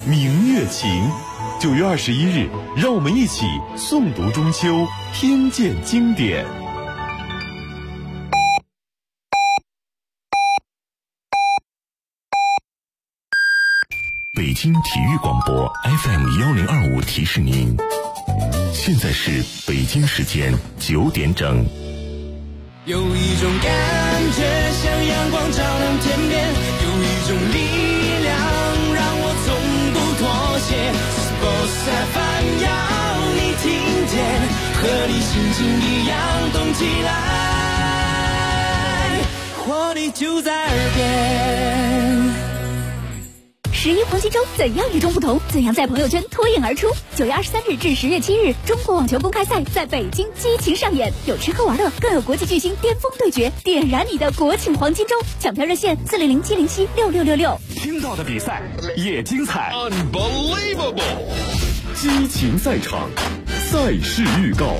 明月情。9月21日，让我们一起诵读中秋，听见经典。北京体育广播 FM1025 提示您，现在是北京时间9点整。 有一种感觉像阳光照亮天边，有一种力量让我从不妥协。Sports FM 要你听见，和你心情一样动起来，活力就在耳边。 11黄金周怎样与众不同？怎样在朋友圈脱颖而出？9月23日至10月7日，中国网球公开赛在北京激情上演，有吃喝玩乐，更有国际巨星巅峰对决，点燃你的国庆黄金周！抢票热线400-707-6666。 听到的比赛也精彩 ，Unbelievable！ 激情赛场，赛事预告。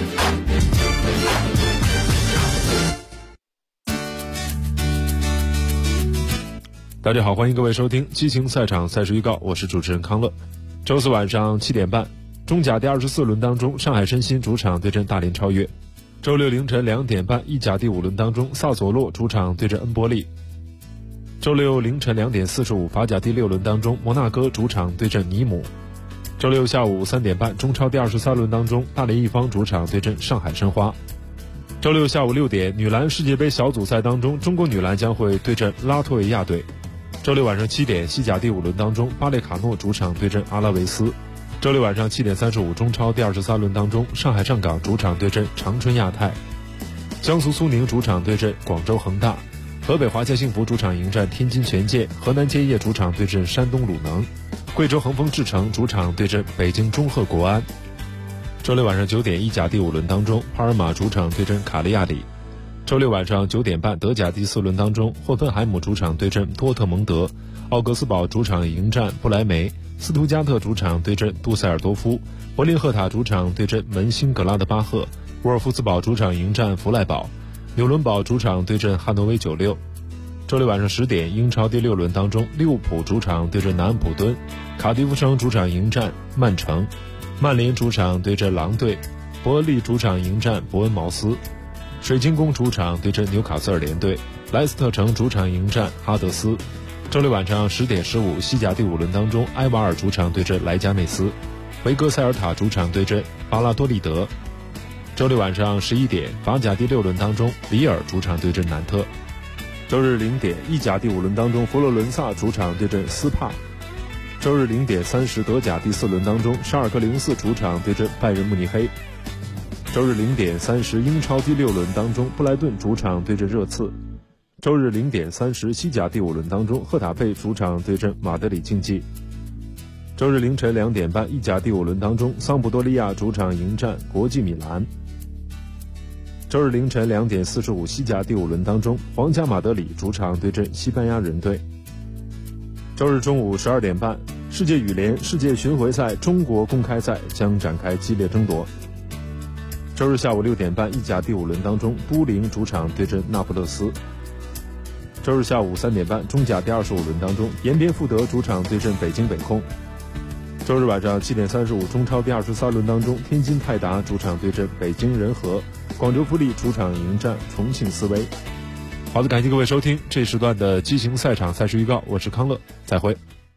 大家好，欢迎各位收听激情赛场赛事预告，我是主持人康乐。周四晚上7点半，中甲第24轮当中，上海申鑫主场对阵大连超越。周六凌晨2点半，意甲第5轮当中，萨索洛主场对阵恩波利。周六凌晨2点45，法甲第6轮当中，摩纳哥主场对阵尼姆。周六下午3点半，中超第23轮当中，大连一方主场对阵上海申花。周六下午6点，女篮世界杯小组赛当中，中国女篮将会对阵拉脱维亚队。周六晚上7点，西甲第5轮当中，巴列卡诺主场对阵阿拉维斯。周六晚上7点35，中超第23轮当中，上海上港主场对阵长春亚泰。江苏苏宁主场对阵广州恒大。河北华夏幸福主场迎战天津权健。河南建业主场对阵山东鲁能。贵州恒丰智诚主场对阵北京中赫国安。周六晚上9点，意甲第5轮当中，帕尔马主场对阵卡利亚里。周六晚上9点半，德甲第4轮当中，霍芬海姆主场对阵多特蒙德。奥格斯堡主场迎战不莱梅。斯图加特主场对阵杜塞尔多夫。柏林赫塔主场对阵门兴格拉德巴赫。沃尔夫斯堡主场迎战弗赖堡。纽伦堡主场对阵汉诺威96。周六晚上10点，英超第6轮当中，利物浦主场对阵南安普敦。卡迪夫城主场迎战曼城。曼联主场对阵狼队。伯恩利主场迎战伯恩茅斯。水晶宫主场对阵纽卡斯尔联队。莱斯特城主场迎战哈德斯。周六晚上10点15，西甲第5轮当中，埃瓦尔主场对阵莱加内斯。维戈塞尔塔主场对阵巴拉多利德。周六晚上11点，法甲第6轮当中，里尔主场对阵南特。周日0点，意甲第5轮当中，佛罗伦萨主场对阵斯帕。周日0点30，德甲第4轮当中，沙尔克04主场对阵拜仁慕尼黑。周日0点30，英超第6轮当中，布莱顿主场对阵热刺。周日0点30，西甲第5轮当中，赫塔费主场对阵马德里竞技。周日凌晨2点半，意甲第5轮当中，桑普多利亚主场迎战国际米兰。周日凌晨2点45，西甲第5轮当中，皇家马德里主场对阵西班牙人队。周日中午12点半，世界羽联世界巡回赛中国公开赛将展开激烈争夺。周日下午6点半，意甲第5轮当中，都灵主场对阵那不勒斯。周日下午3点半，中甲第25轮当中，延边富德主场对阵北京北控。周日晚上7点35，中超第23轮当中，天津泰达主场对阵北京人和。广州富力主场迎战重庆斯威。好的，感谢各位收听这时段的激情赛场赛事预告，我是康乐，再会。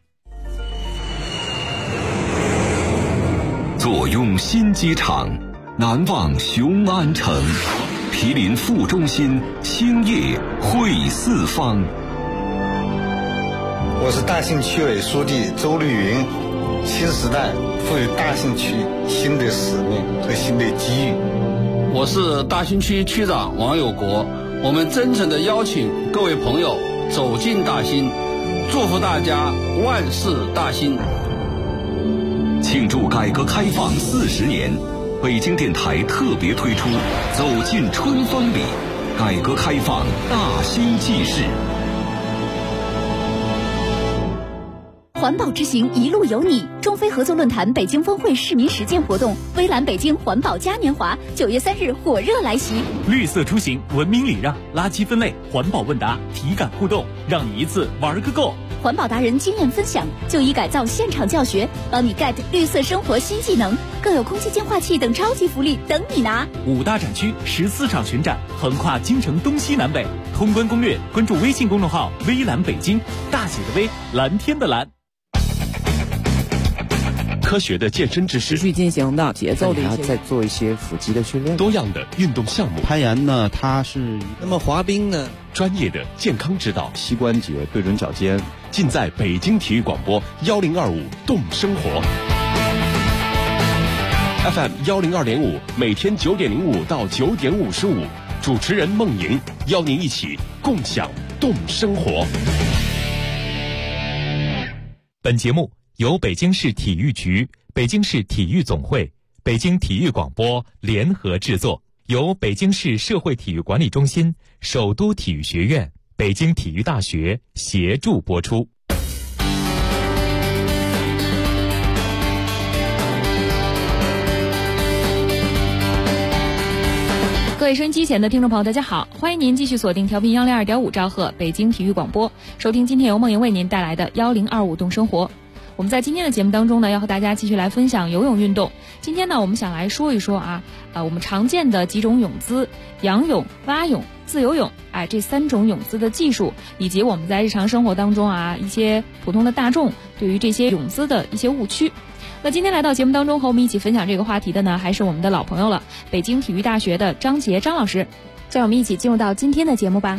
坐拥新机场，难忘雄安城，毗邻副中心，兴业汇四方。 我是大兴区委书记周绿云。新时代赋予大兴区新的使命和新的机遇。 我是大兴区区长王有国，我们真诚地邀请各位朋友走进大兴，祝福大家万事大兴。 庆祝改革开放40年，北京电台特别推出走进春风里，改革开放大兴纪事。 环保之行，一路有你。中非合作论坛北京峰会市民实践活动，微蓝北京环保嘉年华，9月3日火热来袭。 绿色出行，文明礼让，垃圾分类，环保问答，体感互动，让你一次玩个够。 环保达人经验分享，就医改造现场教学，帮你 get 绿色生活新技能，更有空气净化器等超级福利等你拿。 5大展区14场巡展，横跨京城东西南北。通关攻略，关注微信公众号“微蓝北京”，大写的微，蓝天的蓝。 科学的健身知识， 持续进行的节奏的一些， 在做一些腹肌的训练， 多样的运动项目。 攀岩呢，它是那么滑冰呢， 专业的健康指导， 膝关节对准脚尖， 尽在北京体育广播1025动生活 FM 102.5，每天9点05到9点55，主持人孟莹邀您一起共享动生活。 本节目由北京市体育局、北京市体育总会、北京体育广播联合制作，由北京市社会体育管理中心、首都体育学院、北京体育大学协助播出。 各位收音机前的听众朋友，大家好，欢迎您继续锁定调频102.5兆赫北京体育广播，收听今天由梦莹为您带来的1025动生活。我们在今天的节目当中呢，要和大家继续来分享游泳运动。今天呢，我们想来说一说我们常见的几种泳姿：仰泳、蛙泳、自由泳，这3种泳姿的技术，以及我们在日常生活当中一些普通的大众对于这些泳姿的一些误区。那今天来到节目当中和我们一起分享这个话题的呢，还是我们的老朋友了，北京体育大学的张杰张老师。让我们一起进入到今天的节目吧。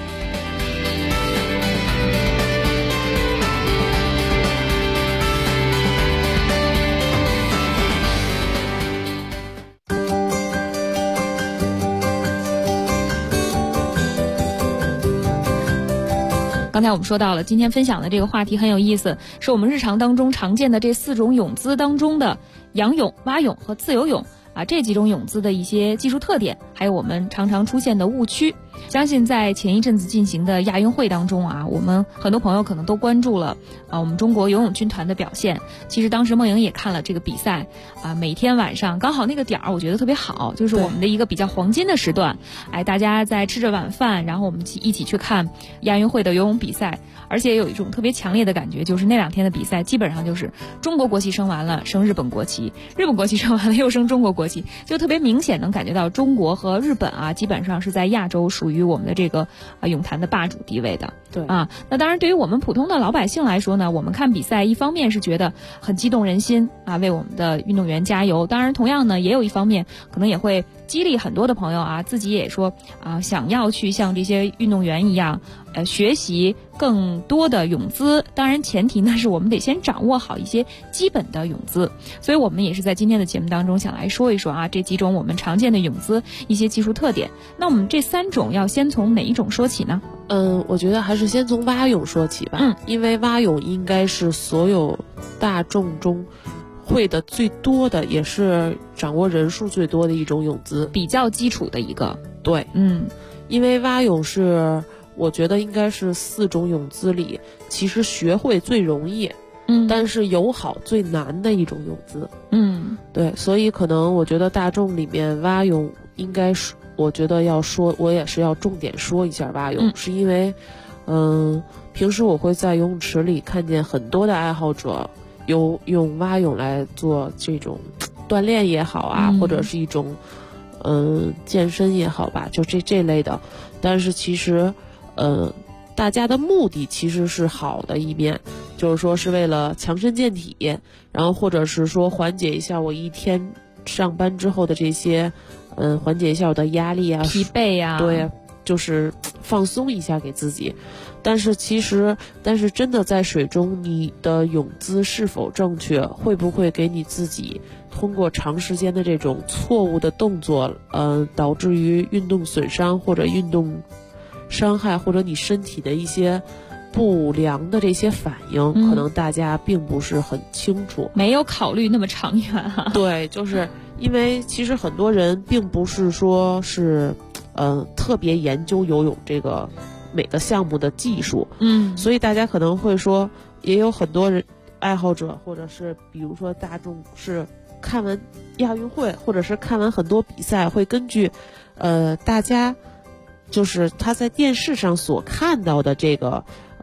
刚才我们说到了，今天分享的这个话题很有意思，是我们日常当中常见的这4种泳姿当中的仰泳、蛙泳和自由泳这几种泳姿的一些技术特点，还有我们常常出现的误区。相信在前一阵子进行的亚运会当中我们很多朋友可能都关注了我们中国游泳军团的表现。其实当时梦莹也看了这个比赛每天晚上刚好那个点儿我觉得特别好，就是我们的一个比较黄金的时段，大家在吃着晚饭，然后我们一起去看亚运会的游泳比赛。而且有一种特别强烈的感觉，就是那2天的比赛基本上就是中国国旗升完了升日本国旗，日本国旗升完了又升中国国旗，就特别明显能感觉到中国和日本基本上是在亚洲属于我们的这个泳坛的霸主地位的。 对那当然对于我们普通的老百姓来说呢，我们看比赛一方面是觉得很激动人心为我们的运动员加油，当然同样呢也有一方面可能也会激励很多的朋友自己也说想要去像这些运动员一样学习更多的泳姿，当然前提呢是我们得先掌握好一些基本的泳姿。所以我们也是在今天的节目当中想来说一说这几种我们常见的泳姿一些技术特点。那我们这3种要先从哪一种说起呢？ 我觉得还是先从蛙泳说起吧。因为蛙泳应该是所有大众中会的最多的，也是掌握人数最多的一种泳姿， 比较基础的一个。 对，因为蛙泳是我觉得应该是4种泳姿里其实学会最容易但是游好最难的一种泳姿。对，所以可能我觉得大众里面蛙泳应该是我觉得要说，我也是要重点说一下蛙泳，是因为平时我会在游泳池里看见很多的爱好者用蛙泳来做这种锻炼也好或者是一种健身也好吧，就这类的。但是其实大家的目的其实是好的一面，就是说是为了强身健体，然后或者是说缓解一下我一天上班之后的这些缓解一下我的压力疲惫对，就是放松一下给自己。但是真的在水中，你的泳姿是否正确，会不会给你自己通过长时间的这种错误的动作导致于运动损伤或者运动伤害，或者你身体的一些不良的这些反应，可能大家并不是很清楚， 没有考虑那么长远对，就是因为其实很多人并不是说是特别研究游泳这个每个项目的技术，所以大家可能会说，也有很多人爱好者或者是比如说大众是看完亚运会或者是看完很多比赛，会根据大家就是他在电视上所看到的这个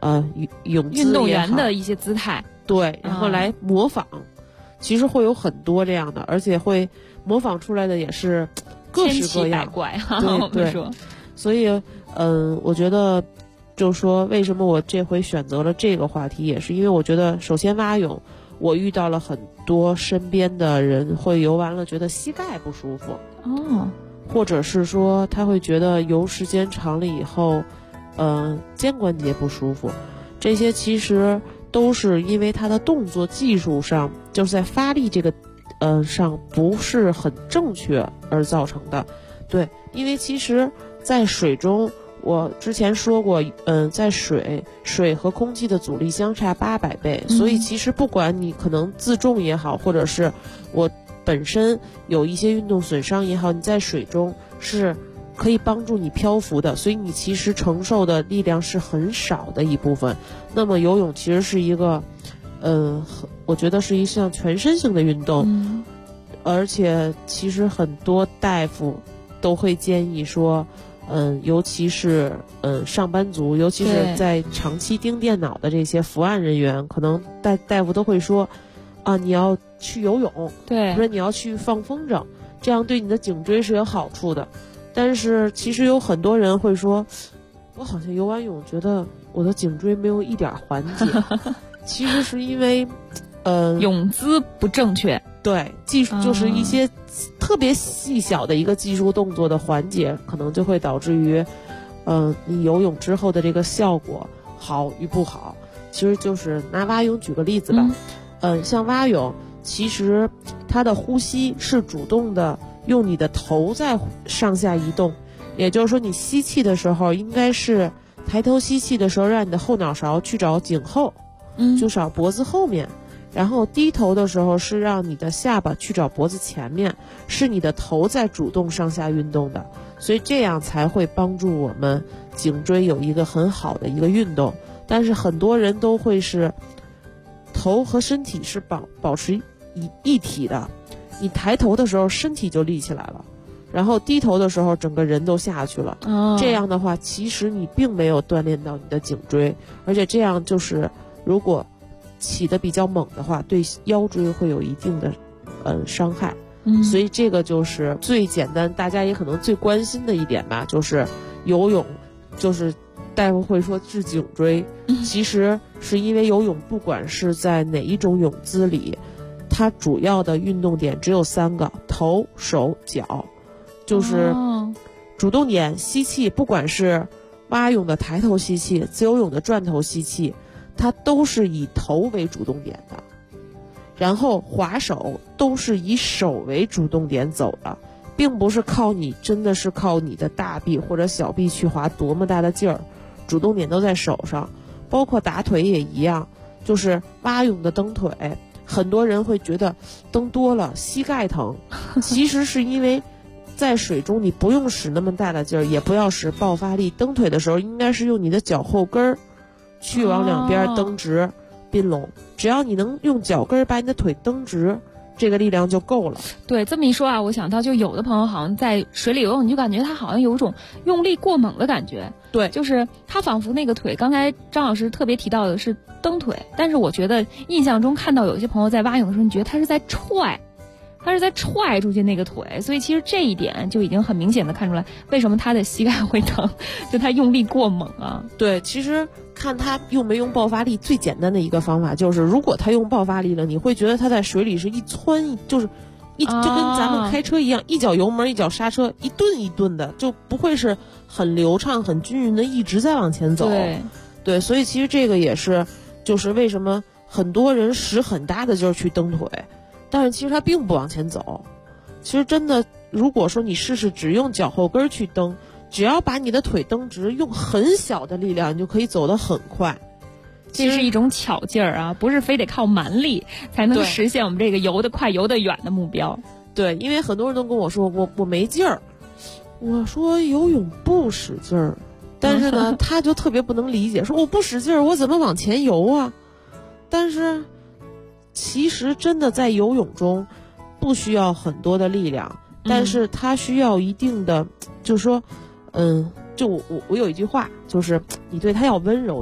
泳姿运动员的一些姿态， 对，然后来模仿，其实会有很多这样的，而且会模仿出来的也是各式各样， 千奇百怪哈。 对我们说， 所以我觉得就是说，为什么我这回选择了这个话题，也是因为我觉得，首先蛙泳，我遇到了很多身边的人会游完了觉得膝盖不舒服哦， 或者是说他会觉得游时间长了以后，肩关节不舒服，这些其实都是因为他的动作技术上，就是在发力这个上不是很正确而造成的。对，因为其实在水中，我之前说过，在水和空气的阻力相差800倍，所以其实不管你可能自重也好，或者是我本身有一些运动损伤也好，你在水中是可以帮助你漂浮的，所以你其实承受的力量是很少的一部分。那么游泳其实是一个，我觉得是一项全身性的运动，而且其实很多大夫都会建议说，尤其是上班族，尤其是在长期盯电脑的这些伏案人员，可能大夫都会说，啊，你要去游泳， 对， 或者你要去放风筝，这样对你的颈椎是有好处的。但是其实有很多人会说，我好像游完泳觉得我的颈椎没有一点缓解，其实是因为， 泳姿不正确。 对，技术就是一些特别细小的一个技术动作的环节，可能就会导致于，你游泳之后的这个效果好与不好。其实就是拿蛙泳举个例子吧，像蛙泳，其实它的呼吸是主动的，用你的头在上下移动，也就是说你吸气的时候，应该是抬头吸气的时候，让你的后脑勺去找颈后，就找脖子后面。然后低头的时候是让你的下巴去找脖子前面，是你的头在主动上下运动的，所以这样才会帮助我们颈椎有一个很好的一个运动。但是很多人都会是头和身体是保持一体的，你抬头的时候身体就立起来了，然后低头的时候整个人都下去了，这样的话其实你并没有锻炼到你的颈椎，而且这样就是如果起得比较猛的话，对腰椎会有一定的伤害。所以这个就是最简单，大家也可能最关心的一点吧，就是游泳，就是大夫会说治颈椎，其实是因为游泳不管是在哪一种泳姿里，它主要的运动点只有3个，头、手、脚，就是主动点吸气，不管是蛙泳的抬头吸气，自由泳的转头吸气，它都是以头为主动点的，然后划手都是以手为主动点走的，并不是真的是靠你的大臂或者小臂去划多么大的劲儿，主动点都在手上。包括打腿也一样，就是蛙泳的蹬腿，很多人会觉得蹬多了膝盖疼，其实是因为在水中你不用使那么大的劲儿，也不要使爆发力，蹬腿的时候应该是用你的脚后跟儿去往两边蹬直并拢，只要你能用脚跟把你的腿蹬直，这个力量就够了。 对，这么一说啊，我想到就有的朋友好像在水里游泳，你就感觉他好像有一种用力过猛的感觉。 对， 就是他仿佛那个腿，刚才张老师特别提到的是蹬腿，但是我觉得印象中看到有些朋友在蛙泳的时候，你觉得他是在踹出去那个腿，所以其实这一点就已经很明显的看出来为什么他的膝盖会疼，就他用力过猛啊。 对，其实看他用没用爆发力，最简单的一个方法就是，如果他用爆发力了，你会觉得他在水里是一窜，就跟咱们开车一样，一脚油门一脚刹车，一顿一顿的，就不会是很流畅很均匀的一直在往前走。对，所以其实这个也是就是为什么很多人使很大的劲儿去蹬腿，但是其实他并不往前走。其实真的，如果说你试试只用脚后跟去蹬，只要把你的腿蹬直，用很小的力量，你就可以走得很快。 这是一种巧劲儿啊，不是非得靠蛮力才能实现我们这个游得快游得远的目标。 对，因为很多人都跟我说我没劲儿，我说游泳不使劲儿，但是呢他就特别不能理解，说我不使劲儿我怎么往前游啊？但是其实真的在游泳中不需要很多的力量，但是它需要一定的，就是说就我有一句话，就是你对他要温柔一点。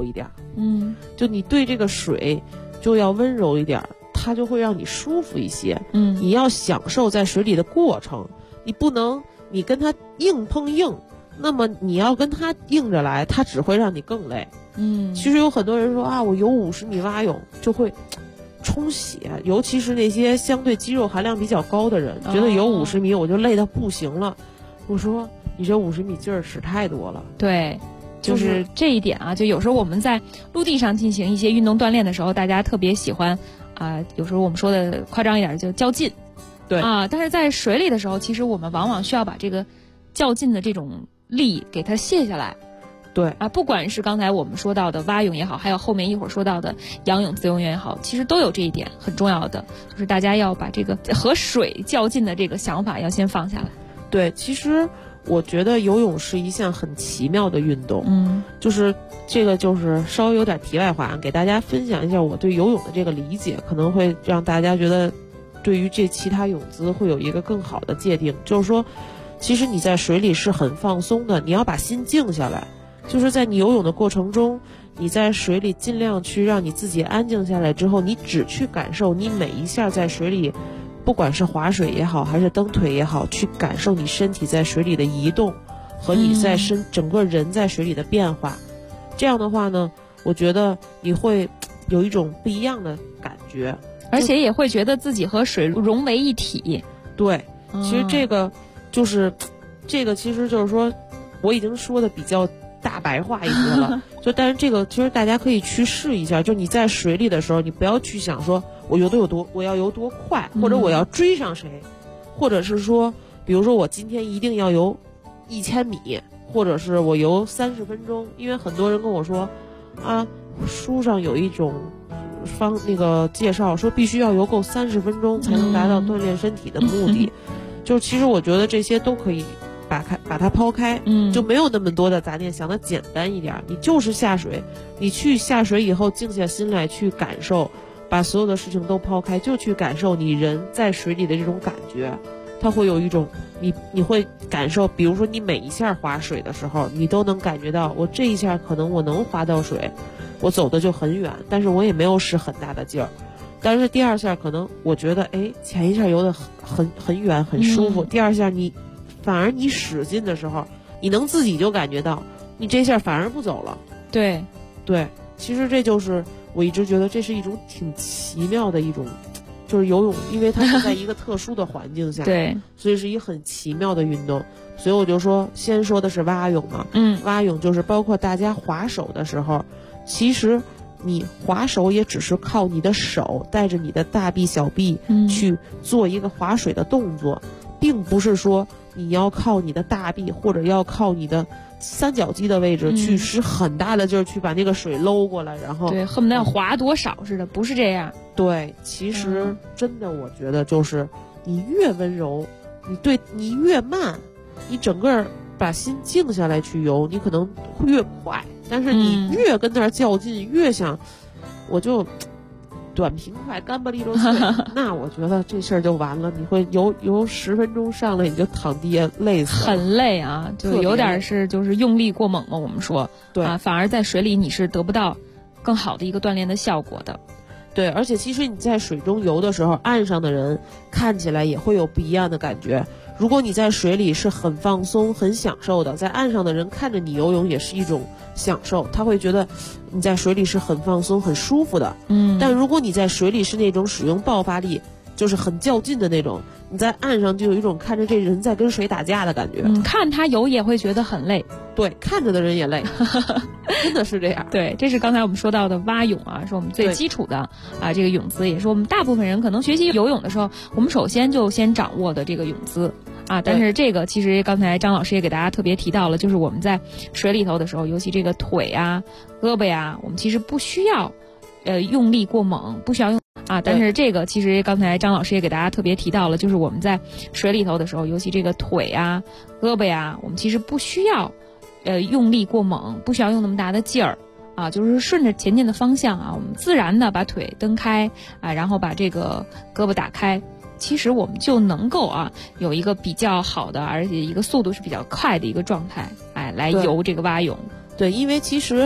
就你对这个水就要温柔一点，它就会让你舒服一些。你要享受在水里的过程，你不能你跟它硬碰硬，那么你要跟它硬着来，它只会让你更累。其实有很多人说啊，我游50米蛙泳就会充血，尤其是那些相对肌肉含量比较高的人，觉得游50米我就累得不行了。我说你这50米劲儿使太多了。 对，就是这一点啊，就有时候我们在陆地上进行一些运动锻炼的时候，大家特别喜欢有时候我们说的夸张一点就较劲。 对但是在水里的时候，其实我们往往需要把这个较劲的这种力给它卸下来。 对不管是刚才我们说到的蛙泳也好，还有后面一会儿说到的仰泳、自由泳也好，其实都有这一点很重要的，就是大家要把这个和水较劲的这个想法要先放下来。 对，其实我觉得游泳是一项很奇妙的运动。就是这个就是稍微有点题外话，给大家分享一下我对游泳的这个理解，可能会让大家觉得对于这其他泳姿会有一个更好的界定。就是说其实你在水里是很放松的，你要把心静下来，就是在你游泳的过程中，你在水里尽量去让你自己安静下来之后，你只去感受你每一下在水里，不管是划水也好还是蹬腿也好，去感受你身体在水里的移动和你在整个人在水里的变化。这样的话呢，我觉得你会有一种不一样的感觉， 而且也会觉得自己和水融为一体。 对，其实这个其实就是说我已经说的比较大白话一些了但是这个其实大家可以去试一下，就你在水里的时候，你不要去想说我要游多快，或者我要追上谁，或者是说比如说我今天一定要游1000米，或者是我游30分钟。因为很多人跟我说书上有一种那个介绍说必须要游够30分钟才能达到锻炼身体的目的。就其实我觉得这些都可以把它抛开，就没有那么多的杂念，想得简单一点。你就是下水，你去下水以后静下心来去感受，把所有的事情都抛开，就去感受你人在水里的这种感觉。它会有一种你会感受，比如说你每一下划水的时候，你都能感觉到我这一下可能我能划到水，我走的就很远，但是我也没有使很大的劲儿。但是第二下可能我觉得前一下游的很远很舒服，第二下反而你使劲的时候，你能自己就感觉到你这下反而不走了。 对， 其实这就是我一直觉得这是一种挺奇妙的一种，就是游泳，因为它是在一个特殊的环境下对， 所以是一个很奇妙的运动。所以我就说先说的是蛙泳嘛。蛙泳就是包括大家划手的时候，其实你划手也只是靠你的手带着你的大臂小臂去做一个划水的动作，并不是说你要靠你的大臂或者要靠你的三角肌的位置去使很大的劲儿去把那个水搂过来，然后对恨不得要划多少似的，不是这样。 对，其实真的我觉得就是你越温柔，你越慢，你整个把心静下来去游，你可能会越快。但是你越跟那儿较劲，越想我就短平快干巴利落脆那我觉得这事儿就完了，你会游10分钟上来你就躺地下累死了， 很累啊，就有点就是用力过猛嘛。我们说对反而在水里你是得不到更好的一个锻炼的效果的。 对，而且其实你在水中游的时候，岸上的人看起来也会有不一样的感觉。如果你在水里是很放松很享受的，在岸上的人看着你游泳也是一种享受，他会觉得你在水里是很放松很舒服的。但如果你在水里是那种使用爆发力，就是很较劲的那种，你在岸上就有一种看着这人在跟水打架的感觉。 看他游也会觉得很累。 对，看着的人也累真的是这样。 对，这是刚才我们说到的蛙泳啊，是我们最基础的这个泳姿，也是我们大部分人可能学习游泳的时候，我们首先掌握的这个泳姿但是这个其实刚才张老师也给大家特别提到了，就是我们在水里头的时候，尤其这个腿胳膊我们其实不需要用力过猛，不需要用但是这个其实刚才张老师也给大家特别提到了，就是我们在水里头的时候，尤其这个腿胳膊我们其实不需要用力过猛，不需要用那么大的劲儿就是顺着前进的方向我们自然的把腿蹬开然后把这个胳膊打开，其实我们就能够有一个比较好的，而且一个速度是比较快的一个状态来游这个蛙泳。 对，因为其实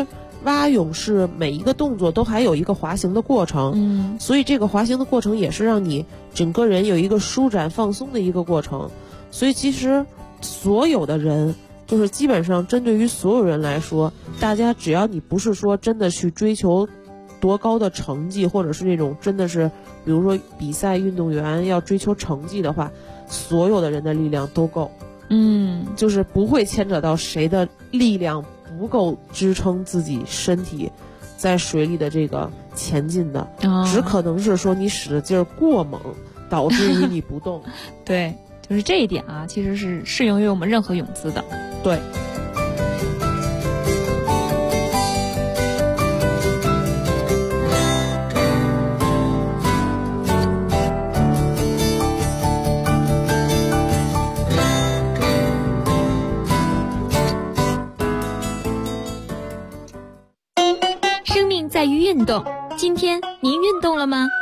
蛙泳是每一个动作都还有一个滑行的过程，所以这个滑行的过程也是让你整个人有一个舒展放松的一个过程。所以其实所有的人，就是基本上针对于所有人来说，大家只要你不是说真的去追求多高的成绩，或者是那种真的是比如说比赛运动员要追求成绩的话，所有的人的力量都够，就是不会牵扯到谁的力量不够支撑自己身体在水里的这个前进的，只可能是说你使的劲儿过猛，导致于你不动。 对，就是这一点啊，其实是适用于我们任何泳姿的。 对。 生命在于运动，今天您运动了吗？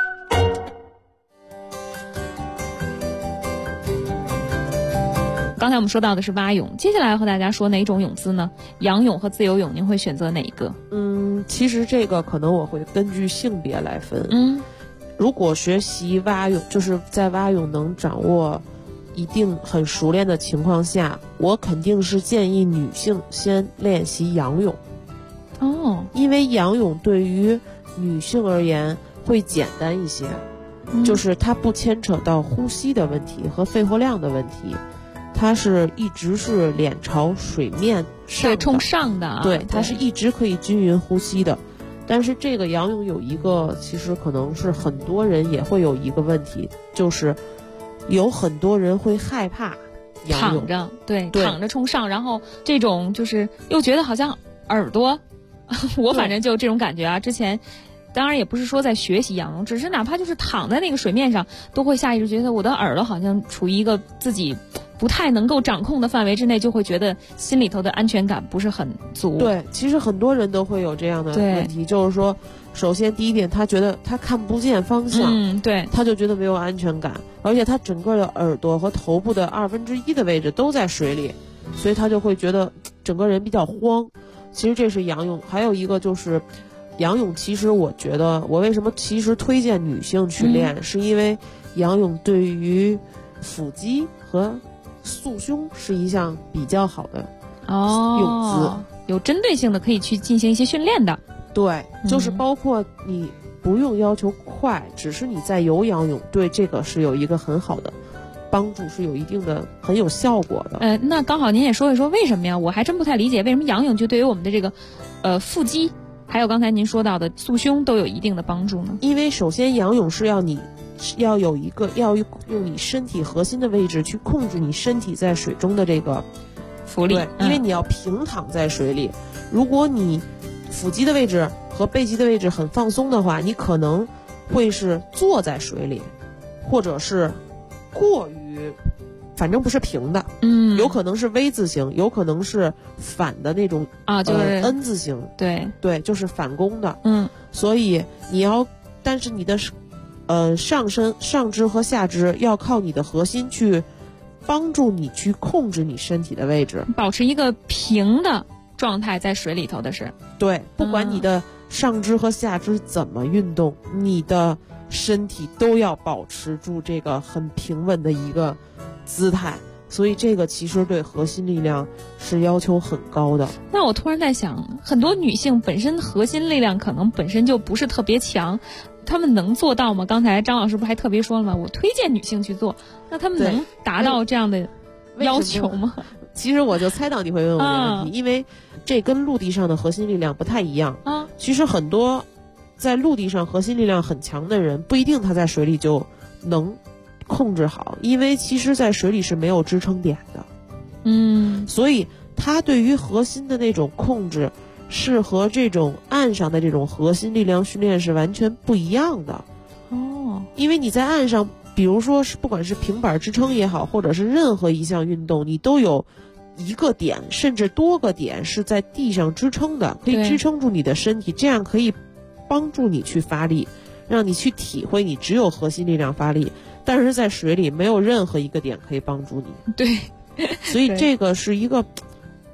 刚才我们说到的是蛙泳，接下来要和大家说哪种泳姿呢？仰泳和自由泳，您会选择哪一个？ 其实这个可能我会根据性别来分。如果学习蛙泳，就是在蛙泳能掌握一定很熟练的情况下，我肯定是建议女性先练习仰泳。因为仰泳对于女性而言会简单一些，就是它不牵扯到呼吸的问题和肺活量的问题，它是一直是脸朝水面上的， 对，冲上的， 对，它是一直可以均匀呼吸的。但是这个仰泳有一个，其实可能是很多人也会有一个问题，就是有很多人会害怕仰泳， 躺着，对，躺着冲上，然后这种就是又觉得好像耳朵。我反正就这种感觉啊，之前当然也不是说在学习仰泳，只是哪怕就是躺在那个水面上，都会下意识觉得我的耳朵好像处于一个自己不太能够掌控的范围之内，就会觉得心里头的安全感不是很足。 对，其实很多人都会有这样的问题，就是说首先第一点，他觉得他看不见方向， 对， 他就觉得没有安全感，而且他整个的耳朵和头部的1/2的位置都在水里，所以他就会觉得整个人比较慌。其实这是仰泳。还有一个就是仰泳，其实我觉得我为什么其实推荐女性去练，是因为仰泳对于腹肌和塑胸是一项比较好的泳姿， 有针对性的可以去进行一些训练的。 对，就是包括你不用要求快，只是你在有仰泳，对这个是有一个很好的帮助，是有一定的很有效果的。 那刚好您也说一说为什么呀？我还真不太理解为什么仰泳就对于我们的这个腹肌还有刚才您说到的塑胸都有一定的帮助呢？ 因为首先仰泳是要有一个要用你身体核心的位置去控制你身体在水中的这个浮力， 因为你要平躺在水里，如果你腹肌的位置和背肌的位置很放松的话，你可能会是坐在水里，或者是过于反正不是平的，有可能是 V 字形，有可能是反的那种就是 N 字形，对，就是反弓的，所以你要，但是你的上肢和下肢要靠你的核心去帮助你去控制你身体的位置， 保持一个平的状态在水里头的是， 对，不管你的上肢和下肢怎么运动，你的身体都要保持住这个很平稳的一个姿态，所以这个其实对核心力量是要求很高的。 那我突然在想，很多女性本身核心力量可能本身就不是特别强，她们能做到吗？刚才张老师不还特别说了吗？我推荐女性去做，那她们能达到这样的要求吗？ 其实我就猜到你会问我这个问题，因为这跟陆地上的核心力量不太一样。其实很多在陆地上核心力量很强的人，不一定他在水里就能控制好，因为其实在水里是没有支撑点的。所以他对于核心的那种控制是和这种岸上的这种核心力量训练是完全不一样的。因为你在岸上，比如说是不管是平板支撑也好，或者是任何一项运动，你都有一个点甚至多个点是在地上支撑的，可以支撑住你的身体，这样可以帮助你去发力，让你去体会你只有核心力量发力，但是在水里没有任何一个点可以帮助你。 对， 所以这个是一个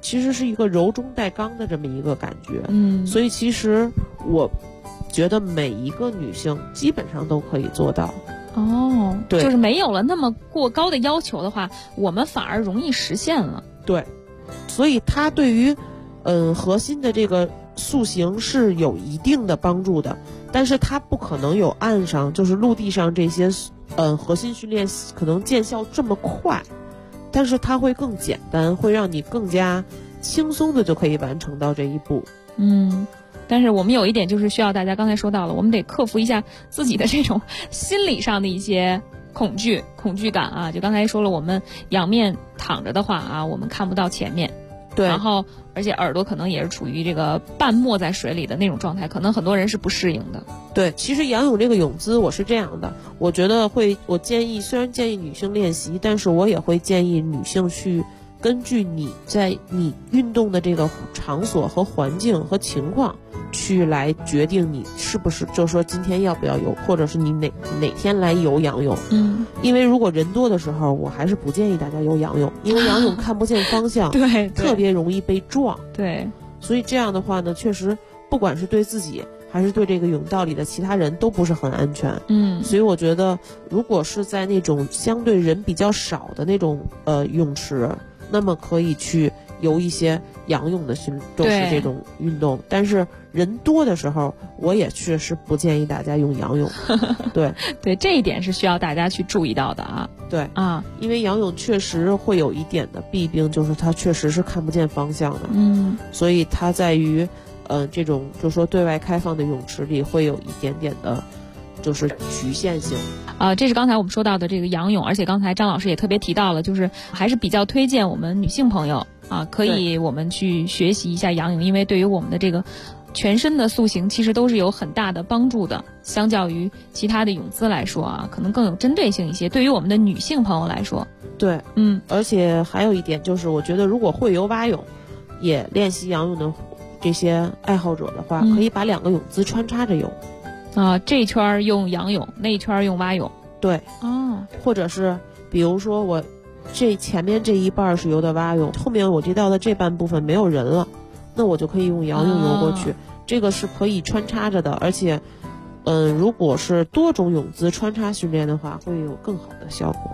其实是一个柔中带刚的这么一个感觉。所以其实我觉得每一个女性基本上都可以做到。 对，就是没有了那么过高的要求的话，我们反而容易实现了。 对，所以它对于核心的这个塑形是有一定的帮助的，但是它不可能有岸上就是陆地上这些核心训练可能见效这么快，但是它会更简单，会让你更加轻松的就可以完成到这一步。 但是我们有一点就是需要大家刚才说到了，我们得克服一下自己的这种心理上的一些恐惧感啊。就刚才说了，我们仰面躺着的话啊，我们看不到前面。 对， 然后而且耳朵可能也是处于这个半没在水里的那种状态，可能很多人是不适应的。 对，其实仰泳这个泳姿我是这样的，我觉得我建议，虽然建议女性练习，但是我也会建议女性去根据你在你运动的这个场所和环境和情况去来决定你是不是就是说今天要不要游，或者是你哪天来游仰泳。因为如果人多的时候，我还是不建议大家游仰泳，因为仰泳看不见方向， 对， 特别容易被撞。 对， 所以这样的话呢，确实不管是对自己还是对这个泳道里的其他人都不是很安全。所以我觉得如果是在那种相对人比较少的那种泳池，那么可以去游一些仰泳的就是这种运动，但是人多的时候，我也确实不建议大家用仰泳。对对，这一点是需要大家去注意到的啊。 对啊，因为仰泳确实会有一点的弊病，就是它确实是看不见方向的。所以它在于这种就是说对外开放的泳池里会有一点点的就是局限性。 这是刚才我们说到的这个仰泳，而且刚才张老师也特别提到了，就是还是比较推荐我们女性朋友可以我们去学习一下仰泳，因为对于我们的这个全身的塑形其实都是有很大的帮助的，相较于其他的泳姿来说可能更有针对性一些，对于我们的女性朋友来说。 对，而且还有一点就是，我觉得如果会游蛙泳也练习仰泳的这些爱好者的话，可以把两个泳姿穿插着游。 这一圈用仰泳，那一圈用蛙泳。 对，或者是比如说我这前面这一半是游的蛙泳，后面我这道的这半部分没有人了，那我就可以用仰泳游过去。这个是可以穿插着的，而且如果是多种泳姿穿插训练的话，会有更好的效果。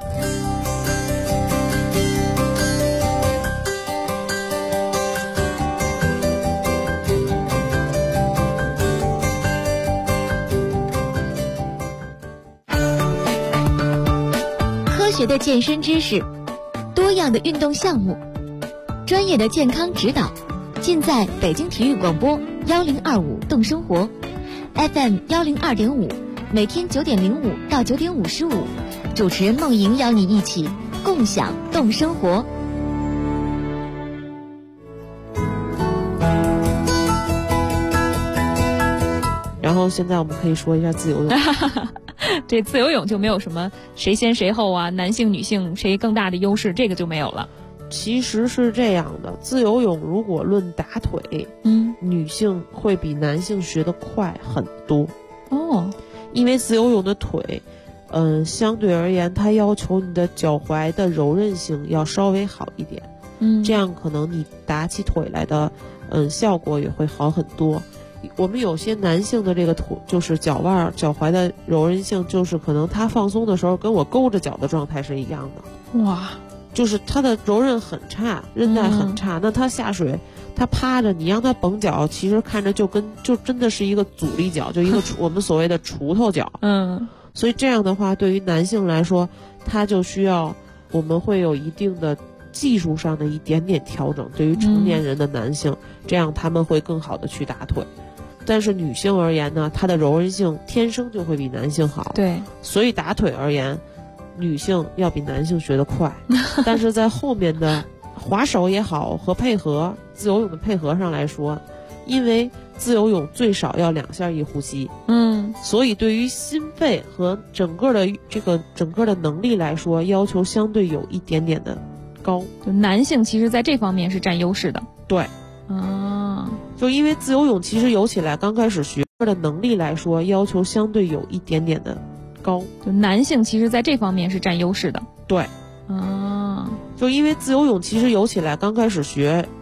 科学的健身知识，多样的运动项目，专业的健康指导，尽在北京体育广播1025动生活 FM 102.5，每天9点05到9点55，主持人梦莹邀你一起共享动生活。 然后现在我们可以说一下自由泳。 这自由泳就没有什么谁先谁后啊，男性女性谁更大的优势，这个就没有了。 其实是这样的，自由泳如果论打腿，女性会比男性学得快很多。因为自由泳的腿，相对而言，它要求你的脚踝的柔韧性要稍微好一点。这样可能你打起腿来的，效果也会好很多。我们有些男性的这个腿，就是脚腕、脚踝的柔韧性，就是可能他放松的时候跟我勾着脚的状态是一样的。 哇，就是他的柔韧很差，韧带很差。那他下水，他趴着，你让他绷脚，其实看着就真的是一个阻力脚，就一个我们所谓的锄头脚。所以这样的话，对于男性来说，他就需要我们会有一定的技术上的一点点调整。对于成年人的男性，这样他们会更好的去打腿。但是女性而言呢，她的柔韧性天生就会比男性好。 对， 所以打腿而言，女性要比男性学得快。但是在后面的划手也好和配合自由泳的配合上来说，因为自由泳最少要2下一呼吸，所以对于心肺和整个的能力来说，要求相对有一点点的高。 就男性其实在这方面是占优势的。 对，就因为自由泳其实游起来刚开始学的能力来说，要求相对有一点点的高。 就男性其实在这方面是占优势的。 对，就因为自由泳其实游起来刚开始学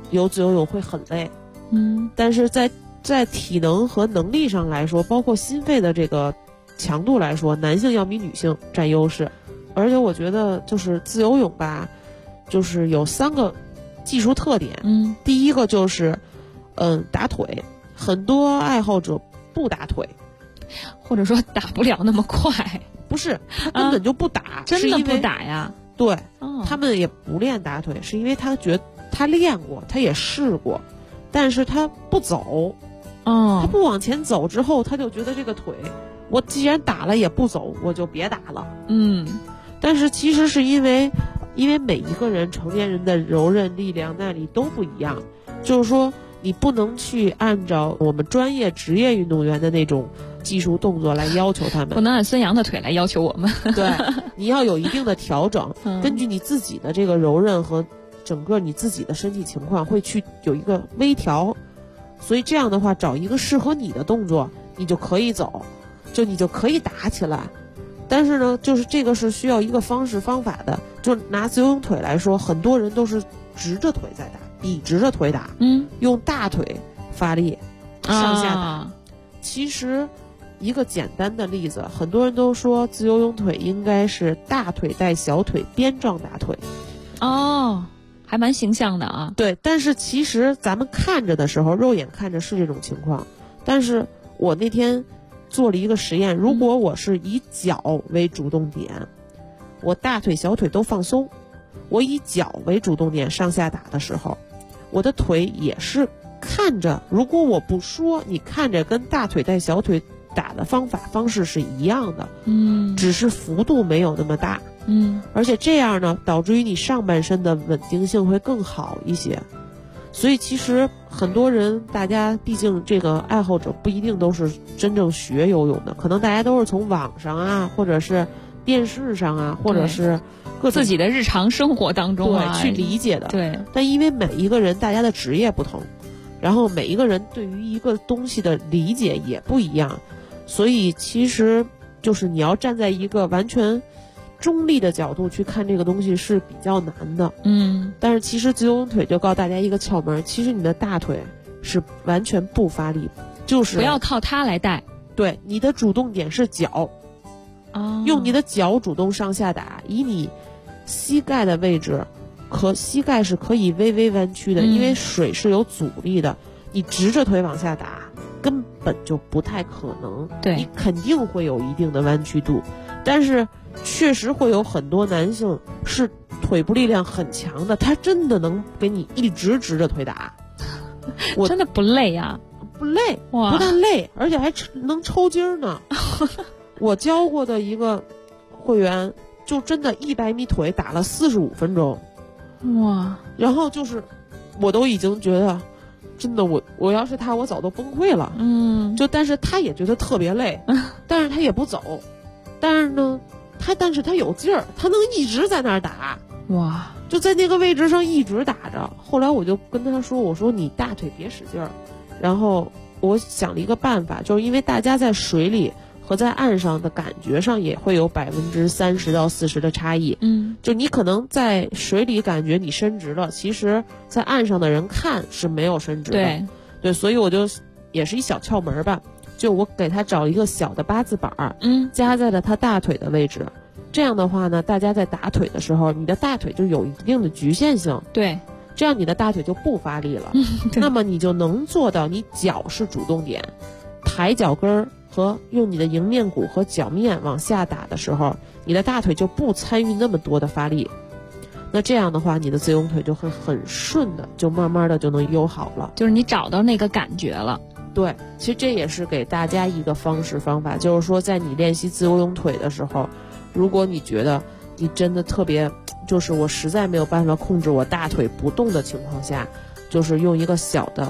游自由泳会很累，但是在体能和能力上来说，包括心肺的这个强度来说，男性要比女性占优势。而且我觉得就是自由泳吧，就是有3个技术特点。第一个就是打腿，很多爱好者不打腿， 或者说打不了那么快。 不是，他根本就不打， 真的不打呀？ 对，他们也不练打腿，是因为他觉得他练过，他也试过，但是他不走。他不往前走之后，他就觉得这个腿，我既然打了也不走，我就别打了。但是其实是因为每一个人成年人的柔韧力量那里都不一样，就是说你不能去按照我们专业职业运动员的那种技术动作来要求他们， 不能按孙杨的腿来要求我们。 对，你要有一定的调整，根据你自己的这个柔韧和整个你自己的身体情况，会去有一个微调。所以这样的话，找一个适合你的动作，你就可以走，你就可以打起来。但是呢，就是这个是需要一个方法的。就拿自由泳腿来说，很多人都是直着腿在打，笔直着腿打，用大腿发力上下打。其实一个简单的例子，很多人都说自由泳腿应该是大腿带小腿边状打腿。 还蛮形象的啊。 对，但是其实咱们看着的时候，肉眼看着是这种情况，但是我那天做了一个实验，如果我是以脚为主动点，我大腿小腿都放松，我以脚为主动点上下打的时候，我的腿也是看着，如果我不说，你看着跟大腿带小腿打的方式是一样的，只是幅度没有那么大，而且这样呢，导致于你上半身的稳定性会更好一些。所以其实很多人，大家毕竟这个爱好者不一定都是真正学游泳的，可能大家都是从网上啊，或者是电视上啊，或者是自己的日常生活当中去理解的。 对， 但因为每一个人大家的职业不同，然后每一个人对于一个东西的理解也不一样，所以其实就是你要站在一个完全中立的角度去看这个东西是比较难的。但是其实自由泳腿就告诉大家一个窍门，其实你的大腿是完全不发力，就是不要靠它来带。 对，你的主动点是脚，用你的脚主动上下打，以你膝盖的位置，膝盖是可以微微弯曲的，因为水是有阻力的，你直着腿往下打根本就不太可能。 对， 你肯定会有一定的弯曲度，但是确实会有很多男性是腿部力量很强的，他真的能给你一直直着腿打。 我真的不累啊， 不累，不但累，而且还能抽筋呢。我教过的一个会员，就真的100米腿打了45分钟， 哇！ 然后就是我都已经觉得，真的我要是他，我早都崩溃了。但是他也觉得特别累，但是他也不走，但是他有劲儿，他能一直在那儿打， 哇！ 就在那个位置上一直打着。后来我就跟他说，我说你大腿别使劲儿。然后我想了一个办法，就是因为大家在水里和在岸上的感觉上也会有30%到40%的差异。就你可能在水里感觉你伸直了，其实在岸上的人看是没有伸直的。对，所以我就也是一小窍门吧，就我给他找一个小的8字板，夹在了他大腿的位置。这样的话呢，大家在打腿的时候，你的大腿就有一定的局限性。 对， 这样你的大腿就不发力了。那么你就能做到你脚是主动点，抬脚跟儿和用你的迎面骨和脚面往下打的时候，你的大腿就不参与那么多的发力。那这样的话，你的自由泳腿就会很顺的，就慢慢的就能游好了。 就是你找到那个感觉了。 对，其实这也是给大家一个方法，就是说在你练习自由泳腿的时候，如果你觉得你真的特别，就是我实在没有办法控制我大腿不动的情况下，就是用一个小的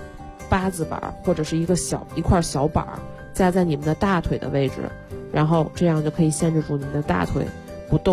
8字板或者是一块小板夹在你们的大腿的位置，然后这样就可以限制住你的大腿不动，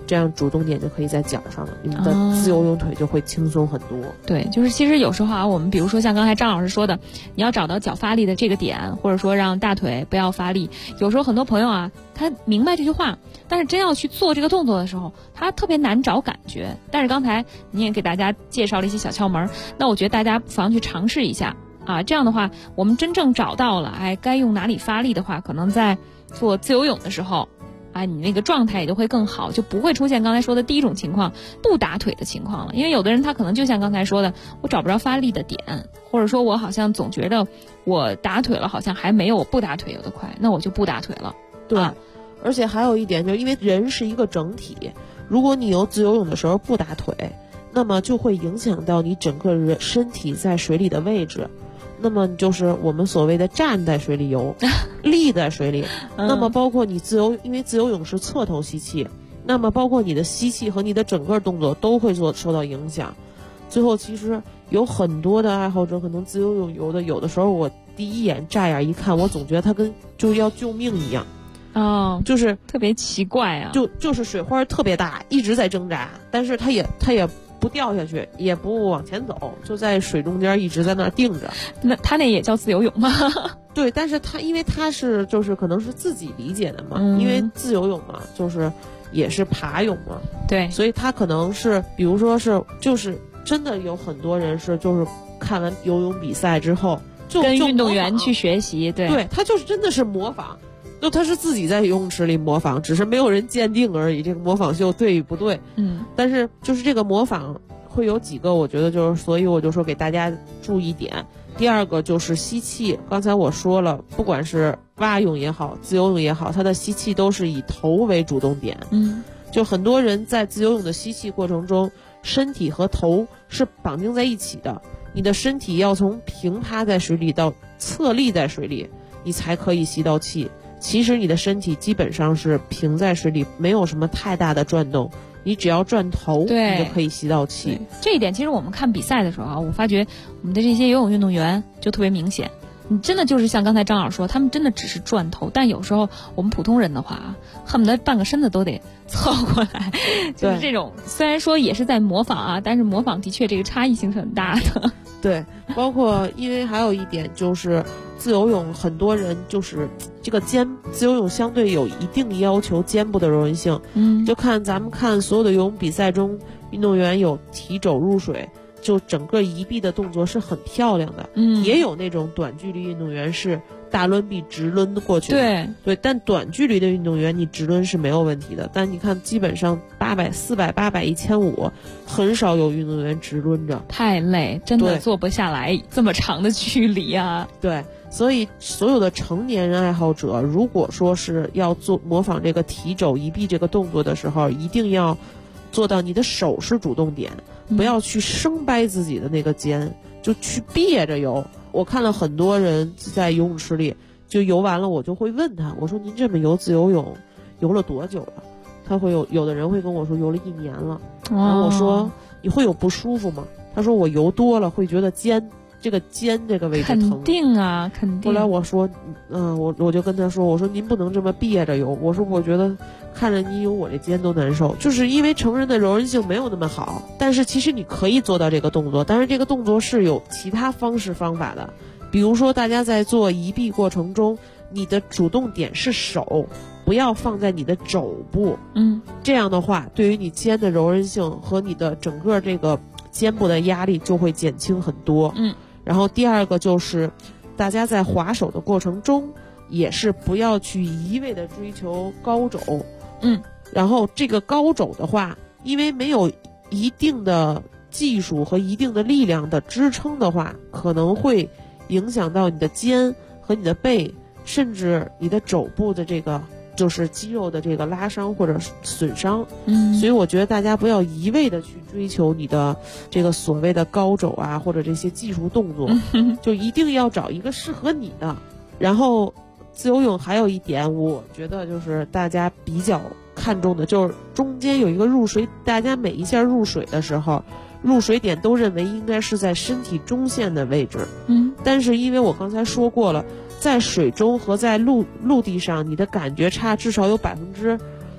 这样主动点就可以在脚上了，你们的自由泳腿就会轻松很多。 对，就是其实有时候啊，我们比如说像刚才张老师说的，你要找到脚发力的这个点，或者说让大腿不要发力。有时候很多朋友啊，他明白这句话，但是真要去做这个动作的时候，他特别难找感觉。但是刚才你也给大家介绍了一些小窍门，那我觉得大家不妨去尝试一下啊。这样的话，我们真正找到了，该用哪里发力的话，可能在做自由泳的时候。你那个状态也就会更好，就不会出现刚才说的第一种情况不打腿的情况了。因为有的人他可能就像刚才说的，我找不着发力的点，或者说我好像总觉得我打腿了好像还没有我不打腿游得快，那我就不打腿了。 对，而且还有一点，就是因为人是一个整体，如果你游自由泳的时候不打腿，那么就会影响到你整个人身体在水里的位置。那么就是我们所谓的站在水里游，立在水里。那么包括你因为自由泳是侧头吸气，那么包括你的吸气和你的整个动作都会受到影响。最后其实有很多的爱好者可能自由泳游的，有的时候我第一眼乍眼一看，我总觉得他跟就要救命一样。就是特别奇怪啊， 就是水花特别大，一直在挣扎，但是他也不掉下去，也不往前走，就在水中间一直在那儿定着。 那他那也叫自由泳吗？ 对，但是因为他是就是可能是自己理解的嘛，因为自由泳嘛，就是也是爬泳嘛， 对， 所以他可能是比如说是就是真的有很多人是就是看完游泳比赛之后就跟运动员去学习， 对，他就是真的是模仿。就他是自己在游泳池里模仿，只是没有人鉴定而已，这个模仿秀对与不对。但是就是这个模仿会有几个，我觉得就是，所以我就说给大家注意点。第二个就是吸气，刚才我说了，不管是蛙泳也好，自由泳也好，它的吸气都是以头为主动点。就很多人在自由泳的吸气过程中，身体和头是绑定在一起的，你的身体要从平趴在水里到侧立在水里，你才可以吸到气。其实你的身体基本上是平在水里，没有什么太大的转动，你只要转头，你就可以吸到气。 这一点其实我们看比赛的时候啊，我发觉我们的这些游泳运动员就特别明显。你真的就是像刚才张老师说，他们真的只是转头，但有时候我们普通人的话，恨不得半个身子都得凑过来，就是这种。虽然说也是在模仿啊，但是模仿的确这个差异性是很大的。 对，包括因为还有一点就是自由泳，很多人就是这个自由泳相对有一定要求肩部的柔韧性。就咱们看所有的游泳比赛中，运动员有提肘入水，就整个移臂的动作是很漂亮的。也有那种短距离运动员是大抡臂直抡过去的。对，但短距离的运动员你直抡是没有问题的。但你看，基本上800、400、800、1500，很少有运动员直抡着， 太累，真的做不下来这么长的距离啊。 对，所以所有的成年人爱好者，如果说是要模仿这个提肘移臂这个动作的时候，一定要做到你的手是主动点，不要去生掰自己的那个肩，就去别着游。我看了很多人在游泳池里就游完了，我就会问他，我说您这么游自由泳游了多久了？他会有的人会跟我说游了1年了。然后我说你会有不舒服吗？他说我游多了会觉得肩这个位置疼。 肯定啊，肯定。 后来我说我就跟他说，我说您不能这么憋着游，我说我觉得看着你游我这肩都难受，就是因为成人的柔韧性没有那么好，但是其实你可以做到这个动作，但是这个动作是有其他方法的。比如说大家在做移臂过程中，你的主动点是手，不要放在你的肘部。这样的话对于你肩的柔韧性和你的整个这个肩部的压力就会减轻很多。然后第二个就是大家在划手的过程中也是不要去一味的追求高肘。然后这个高肘的话，因为没有一定的技术和一定的力量的支撑的话，可能会影响到你的肩和你的背，甚至你的肘部的这个就是肌肉的这个拉伤或者损伤。所以我觉得大家不要一味的去追求你的这个所谓的高肘啊，或者这些技术动作，就一定要找一个适合你的。然后自由泳还有一点，我觉得就是大家比较看重的，就是中间有一个入水，大家每一下入水的时候，入水点都认为应该是在身体中线的位置。但是因为我刚才说过了，在水中和在陆地上，你的感觉差至少有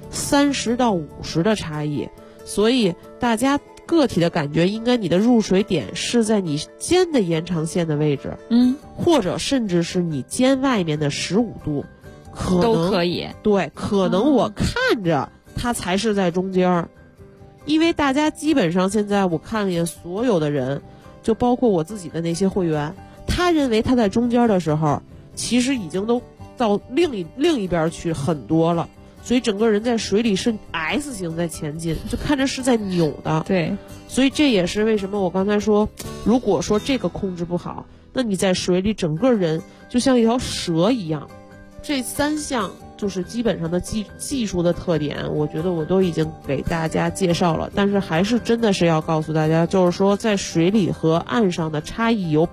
30到50的差异，所以大家个体的感觉应该你的入水点是在你肩的延长线的位置，或者甚至是你肩外面的15度，可能都可以。 对，可能我看着它才是在中间，因为大家基本上现在我看见所有的人，就包括我自己的那些会员，他认为他在中间的时候，其实已经都到另一边去很多了。所以整个人在水里是 S 型在前进，就看着是在扭的。 对， 所以这也是为什么我刚才说，如果说这个控制不好，那你在水里整个人就像一条蛇一样。这3项就是基本上的技术的特点，我觉得我都已经给大家介绍了。但是还是真的是要告诉大家，就是说在水里和岸上的差异有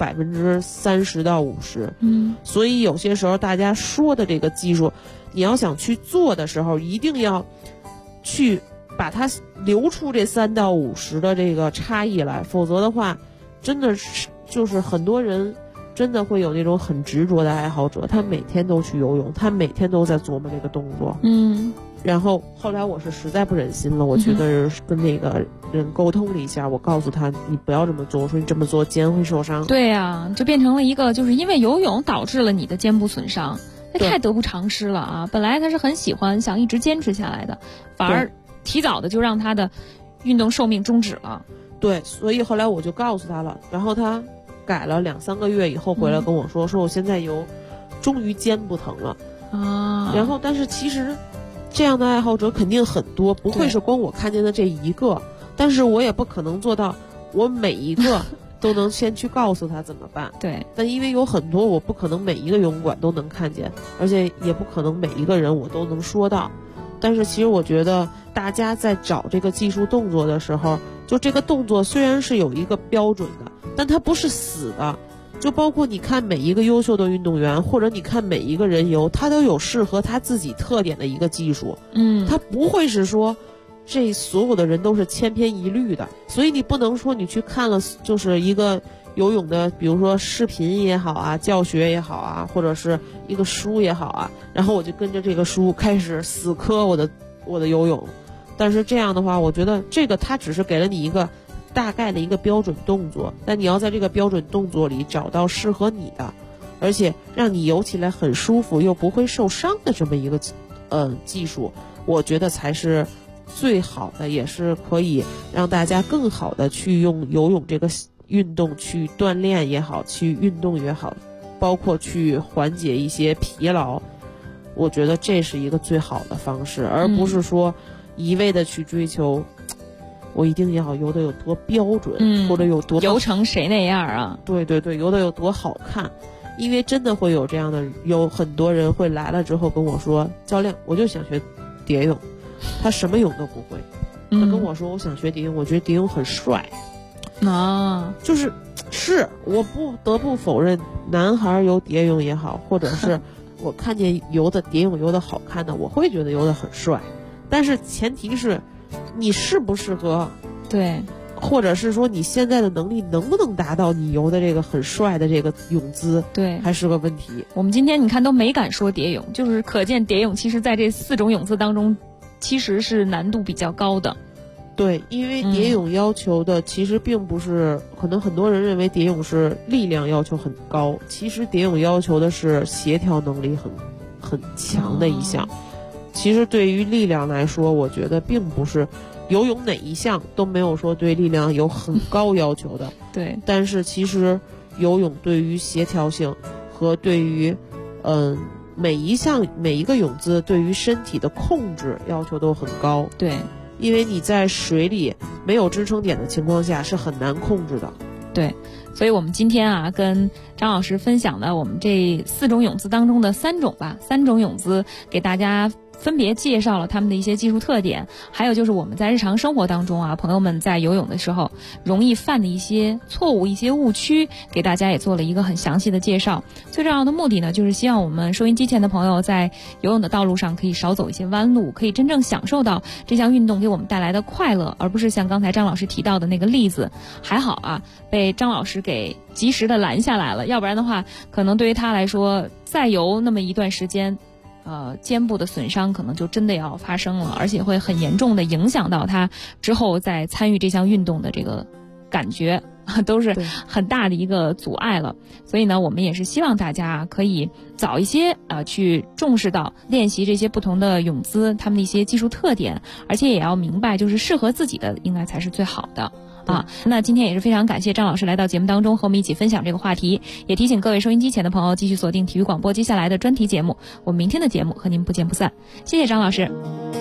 30%到50%。所以有些时候大家说的这个技术，你要想去做的时候，一定要去把它留出这3到50的这个差异来，否则的话，真的是就是很多人真的会有那种很执着的爱好者，他每天都去游泳，他每天都在琢磨这个动作。然后后来我是实在不忍心了，我去跟那个人沟通了一下，我告诉他你不要这么做，我说你这么做肩会受伤。 对呀，就变成了一个就是因为游泳导致了你的肩部损伤。那太得不偿失了啊！本来他是很喜欢想一直坚持下来的，反而提早的就让他的运动寿命终止了。 对，所以后来我就告诉他了，然后他改了2-3个月以后回来跟我说，说我现在终于肩不疼了啊。然后但是其实这样的爱好者肯定很多，不会是光我看见的这一个，但是我也不可能做到我每一个都能先去告诉他怎么办。 对， 但因为有很多我不可能每一个游泳馆都能看见，而且也不可能每一个人我都能说到。但是其实我觉得大家在找这个技术动作的时候，就这个动作虽然是有一个标准的，但它不是死的。就包括你看每一个优秀的运动员，或者你看每一个人游，他都有适合他自己特点的一个技术。他不会是说这所有的人都是千篇一律的，所以你不能说你去看了就是一个游泳的，比如说视频也好啊，教学也好啊，或者是一个书也好啊，然后我就跟着这个书开始死磕我的游泳。但是这样的话，我觉得这个它只是给了你一个大概的一个标准动作，但你要在这个标准动作里找到适合你的，而且让你游起来很舒服又不会受伤的这么一个技术，我觉得才是最好的，也是可以让大家更好的去用游泳这个运动去锻炼也好，去运动也好，包括去缓解一些疲劳，我觉得这是一个最好的方式，而不是说一味的去追求我一定要游得有多标准，或者有多游成谁那样啊。 对对对，游得有多好看。因为真的会有这样的，有很多人会来了之后跟我说，教练我就想学蝶泳，他什么泳都不会，他跟我说我想学蝶泳，我觉得蝶泳很帅啊，就是我不得不否认，男孩游蝶泳也好，或者是我看见游的蝶泳游的好看的，我会觉得游得很帅，但是前提是你适不适合， 对， 或者是说你现在的能力能不能达到你游的这个很帅的这个泳姿， 对， 还是个问题。 我们今天你看都没敢说蝶泳，就是可见蝶泳其实在这4种泳姿当中其实是难度比较高的。 对，因为蝶泳要求的其实并不是，可能很多人认为蝶泳是力量要求很高，其实蝶泳要求的是协调能力很强的一项。其实对于力量来说，我觉得并不是游泳哪一项都没有说对力量有很高要求的。 对， 但是其实游泳对于协调性和对于每一个泳姿对于身体的控制要求都很高。 对， 因为你在水里没有支撑点的情况下是很难控制的。 对，所以我们今天啊跟张老师分享的我们这4种泳姿当中的3种泳姿，给大家分别介绍了他们的一些技术特点，还有就是我们在日常生活当中啊，朋友们在游泳的时候容易犯的一些错误、一些误区，给大家也做了一个很详细的介绍。最重要的目的呢，就是希望我们收音机前的朋友在游泳的道路上可以少走一些弯路，可以真正享受到这项运动给我们带来的快乐，而不是像刚才张老师提到的那个例子。还好啊，被张老师给及时的拦下来了，要不然的话，可能对于他来说，再游那么一段时间肩部的损伤可能就真的要发生了，而且会很严重的影响到他之后在参与这项运动的这个感觉，都是很大的一个阻碍了。所以呢，我们也是希望大家可以早一些去重视到练习这些不同的泳姿，他们的一些技术特点，而且也要明白就是适合自己的应该才是最好的。那今天也是非常感谢张老师来到节目当中和我们一起分享这个话题，也提醒各位收音机前的朋友继续锁定体育广播接下来的专题节目，我们明天的节目和您不见不散。谢谢张老师。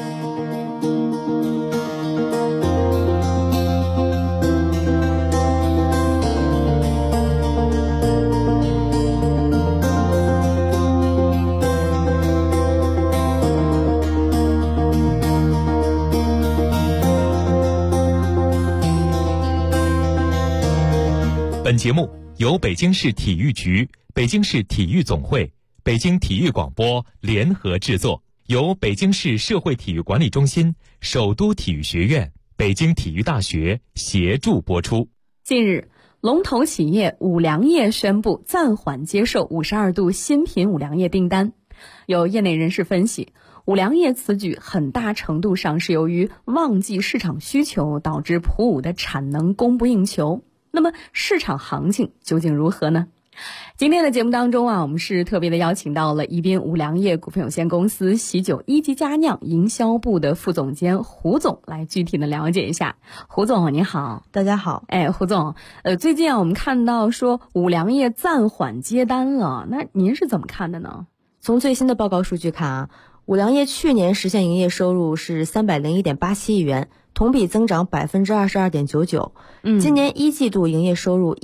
本节目由北京市体育局、北京市体育总会、北京体育广播联合制作，由北京市社会体育管理中心、首都体育学院、北京体育大学协助播出。 近日，龙头企业五粮液宣布暂缓接受52度新品五粮液订单。有业内人士分析，五粮液此举很大程度上是由于旺季市场需求导致普五的产能供不应求。那么市场行情究竟如何呢？今天的节目当中我们是特别的邀请到了宜宾五粮液股份有限公司喜酒一级佳酿营销部的副总监胡总来具体的了解一下。胡总您好。 大家好。 胡总，最近我们看到说五粮液暂缓接单了，那您是怎么看的呢？ 从最新的报告数据看五粮液去年实现营业收入是301.87亿元，同比增长22.99%。今年一季度营业收入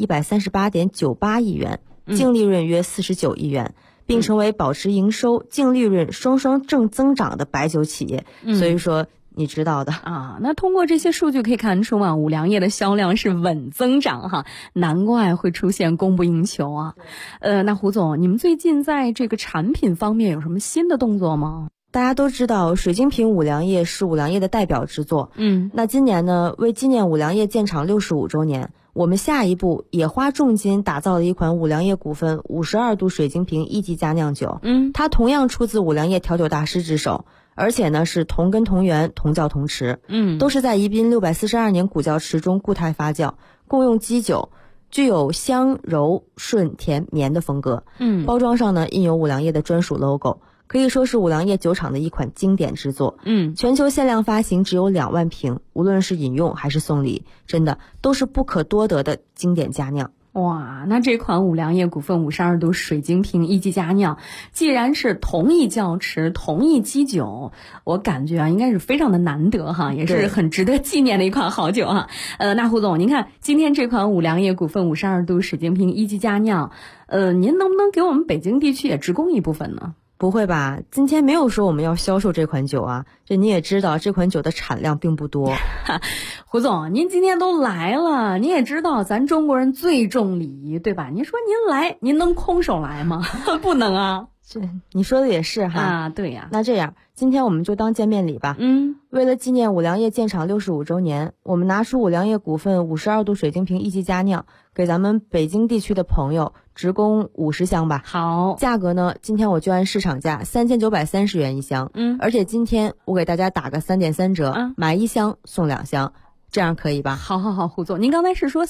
138.98亿元，净利润约49亿元，并成为保持营收、净利润双双正增长的白酒企业。所以说你知道的那通过这些数据可以看出五粮液的销量是稳增长难怪会出现供不应求那胡总，你们最近在这个产品方面有什么新的动作吗？ 大家都知道水晶瓶五粮液是五粮液的代表之作。那今年呢，为纪念五粮液建厂65周年，我们下一步也花重金打造了一款五粮液股份52度水晶瓶一级佳酿酒。它同样出自五粮液调酒大师之手，而且呢是同根同源同窖同池。都是在宜宾642年古窖池中固态发酵，共用基酒，具有香柔顺甜绵的风格。包装上呢印有五粮液的专属 logo，可以说是五粮液酒厂的一款经典之作。全球限量发行只有2万瓶，无论是饮用还是送礼，真的都是不可多得的经典佳酿。 哇，那这款五粮液股份52度水晶瓶一级佳酿，既然是同一窖池、同一基酒，我感觉应该是非常的难得也是很值得纪念的一款好酒那胡总，您看今天这款五粮液股份52度水晶瓶一级佳酿，您能不能给我们北京地区也直供一部分呢？ 不会吧，今天没有说我们要销售这款酒这你也知道这款酒的产量并不多。 胡总，您今天都来了，您也知道咱中国人最重礼仪，对吧？您说您来，您能空手来吗？不能你说的也是对呀。 那这样今天我们就当见面礼吧。为了纪念五粮液建厂65周年，我们拿出五粮液股份52度水晶瓶一级佳酿，给咱们北京地区的朋友直供50箱吧。 好， 价格呢，今天我就按市场价3930元一箱。而且今天我给大家打个3.3折，买1箱送2箱。这样可以吧？ 好，胡总，您刚才是说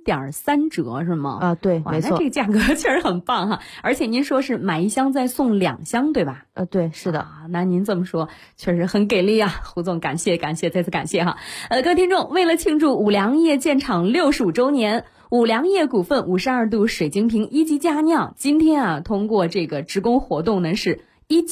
3.3折是吗？ 对，没错。 那这个价格确实很棒而且您说是买1箱再送2箱，对吧？ 对，是的。 那您这么说确实很给力胡总，感谢，再次感谢各位听众，为了庆祝五粮液建厂65周年，五粮液股份52度水晶瓶一级佳酿今天通过这个直供活动呢是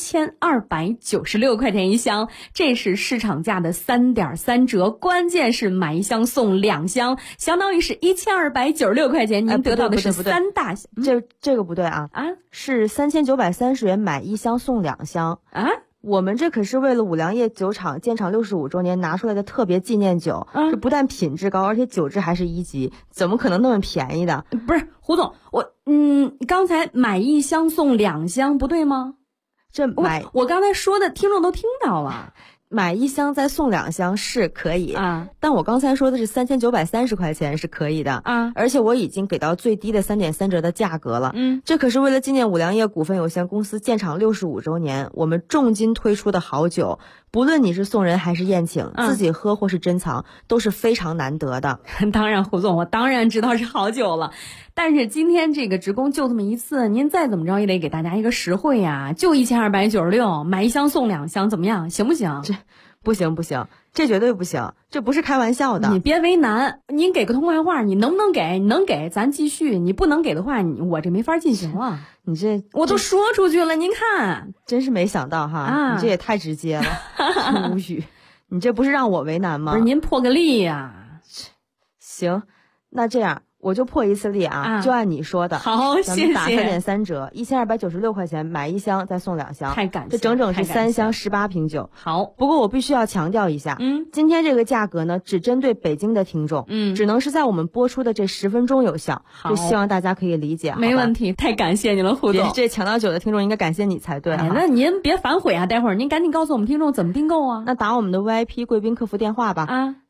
1296块钱1箱，这是市场价的3.3折，关键是买1箱送2箱，相当于是1296块钱，您得到的是3大箱。 这个不对是3930元买1箱送2箱我们这可是为了五粮液酒厂建厂65周年拿出来的特别纪念酒，这不但品质高，而且酒质还是1级，怎么可能那么便宜的？ 不是胡总，刚才买1箱送2箱不对吗？ 我刚才说的听众都听到了。 买1箱再送2箱是可以啊，但我刚才说的是3930块钱是可以的啊，而且我已经给到最低的3.3折的价格了。这可是为了纪念五粮液股份有限公司建厂65周年，我们重金推出的好酒，不论你是送人还是宴请，自己喝或是珍藏，都是非常难得的。 当然，胡总，我当然知道是好酒了，但是今天这个职工就这么一次，您再怎么着也得给大家一个实惠呀，就1296，买1箱送2箱，怎么样？行不行？ 这不行，这绝对不行，这不是开玩笑的。 你别为难，您给个痛快话，你能不能给？你能给咱继续，你不能给的话，我这没法进行了。 你这我都说出去了，您看， 真是没想到哈，你这也太直接了，无语。你这不是让我为难吗？ 不是，您破个例呀。 行，那这样我就破一次例啊，就按你说的。 好，谢谢。 咱们打3.3折，1296块钱买1箱再送2箱， 太感谢， 这整整是3箱18瓶酒。 好， 不过我必须要强调一下，今天这个价格呢，只针对北京的听众，只能是在我们播出的这10分钟有效，就希望大家可以理解。 没问题，太感谢你了，胡总。 这抢到酒的听众应该感谢你才对。 那您别反悔啊，待会儿您赶紧告诉我们听众怎么订购啊。 那打我们的 VIP 贵宾客服电话吧